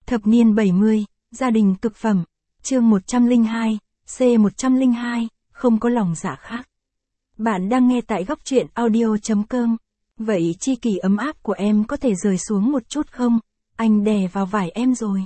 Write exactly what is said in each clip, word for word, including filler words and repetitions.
Thập niên bảy mươi, gia đình cực phẩm, chương một trăm lẻ hai, C một trăm lẻ hai, không có lòng dạ khác. Bạn đang nghe tại góc truyện audio.com. Vậy chi kỷ ấm áp của em có thể rời xuống một chút không? Anh đè vào vải em rồi.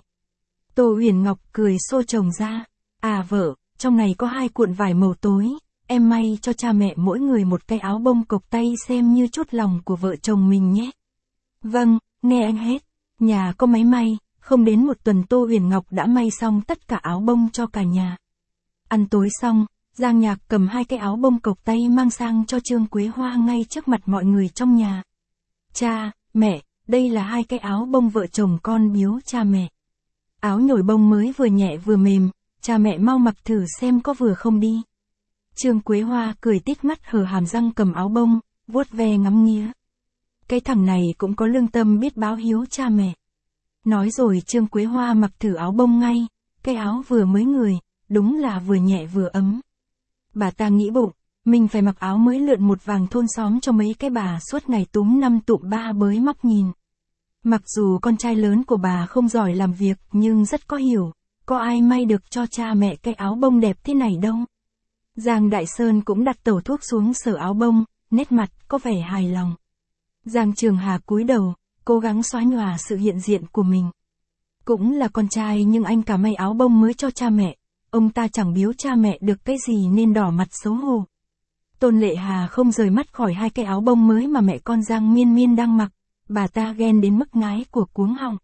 Tô Huyền Ngọc cười xô chồng ra. À vợ, trong này có hai cuộn vải màu tối, em may cho cha mẹ mỗi người một cái áo bông cộc tay xem như chút lòng của vợ chồng mình nhé. Vâng, nghe anh hết. Nhà có máy may, không đến một tuần Tô Huyền Ngọc đã may xong tất cả áo bông cho cả nhà. Ăn tối xong, Giang Nhạc cầm hai cái áo bông cộc tay mang sang cho Trương Quế Hoa ngay trước mặt mọi người trong nhà. Cha, mẹ, đây là hai cái áo bông vợ chồng con biếu cha mẹ. Áo nhồi bông mới vừa nhẹ vừa mềm, cha mẹ mau mặc thử xem có vừa không đi. Trương Quế Hoa cười tít mắt hở hàm răng cầm áo bông, vuốt ve ngắm nghía. Cái thằng này cũng có lương tâm biết báo hiếu cha mẹ. Nói rồi Trương Quế Hoa mặc thử áo bông ngay, cái áo vừa mới người, đúng là vừa nhẹ vừa ấm. Bà ta nghĩ bụng, mình phải mặc áo mới lượn một vàng thôn xóm cho mấy cái bà suốt ngày túm năm tụm ba bới móc nhìn. Mặc dù con trai lớn của bà không giỏi làm việc nhưng rất có hiểu, có ai may được cho cha mẹ cái áo bông đẹp thế này đâu. Giang Đại Sơn cũng đặt tẩu thuốc xuống sờ áo bông, nét mặt có vẻ hài lòng. Giang Trường Hà cúi đầu, cố gắng xóa nhòa sự hiện diện của mình. Cũng là con trai nhưng anh cả may áo bông mới cho cha mẹ, ông ta chẳng biếu cha mẹ được cái gì nên đỏ mặt xấu hổ. Tôn Lệ Hà không rời mắt khỏi hai cái áo bông mới mà mẹ con Giang Miên Miên đang mặc, bà ta ghen đến mức ngái của cuống họng.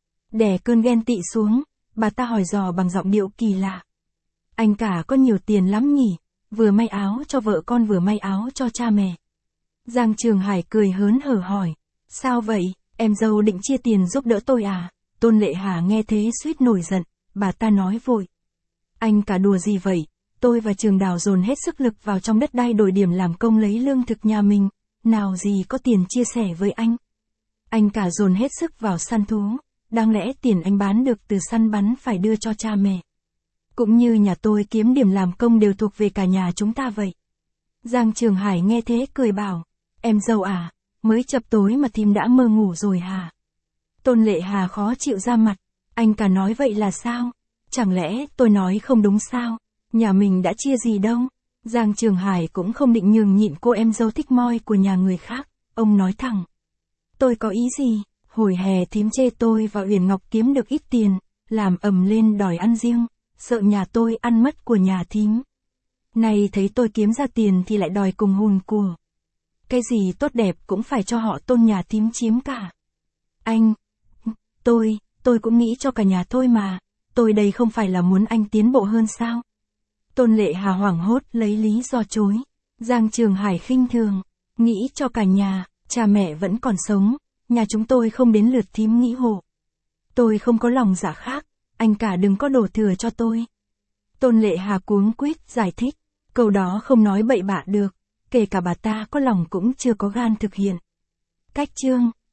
Đè cơn ghen tị xuống, bà ta hỏi dò bằng giọng điệu kỳ lạ. Anh cả có nhiều tiền lắm nhỉ, vừa may áo cho vợ con vừa may áo cho cha mẹ. Giang Trường Hải cười hớn hở hỏi, sao vậy, em dâu định chia tiền giúp đỡ tôi à? Tôn Lệ Hà nghe thế suýt nổi giận, bà ta nói vội. Anh cả đùa gì vậy, tôi và Trường Đào dồn hết sức lực vào trong đất đai đổi điểm làm công lấy lương thực nhà mình, nào gì có tiền chia sẻ với anh. Anh cả dồn hết sức vào săn thú, đáng lẽ tiền anh bán được từ săn bắn phải đưa cho cha mẹ. Cũng như nhà tôi kiếm điểm làm công đều thuộc về cả nhà chúng ta vậy. Giang Trường Hải nghe thế cười bảo, em dâu à, mới chập tối mà thím đã mơ ngủ rồi hả? Tôn Lệ Hà khó chịu ra mặt, anh cả nói vậy là sao? Chẳng lẽ tôi nói không đúng sao? Nhà mình đã chia gì đâu? Giang Trường Hải cũng không định nhường nhịn cô em dâu thích moi của nhà người khác, ông nói thẳng. Tôi có ý gì? Hồi hè thím chê tôi và Uyển Ngọc kiếm được ít tiền, làm ầm lên đòi ăn riêng, sợ nhà tôi ăn mất của nhà thím. Này thấy tôi kiếm ra tiền thì lại đòi cùng hùn của. Cái gì tốt đẹp cũng phải cho họ Tôn nhà thím chiếm cả. Anh, tôi, tôi cũng nghĩ cho cả nhà thôi mà, tôi đây không phải là muốn anh tiến bộ hơn sao? Tôn Lệ Hà hoảng hốt lấy lý do chối. Giang Trường Hải khinh thường, nghĩ cho cả nhà, cha mẹ vẫn còn sống, nhà chúng tôi không đến lượt thím nghĩ hộ. Tôi không có lòng dạ khác, anh cả đừng có đổ thừa cho tôi. Tôn Lệ Hà cuống quýt giải thích, câu đó không nói bậy bạ được, kể cả bà ta có lòng cũng chưa có gan thực hiện. Cách chương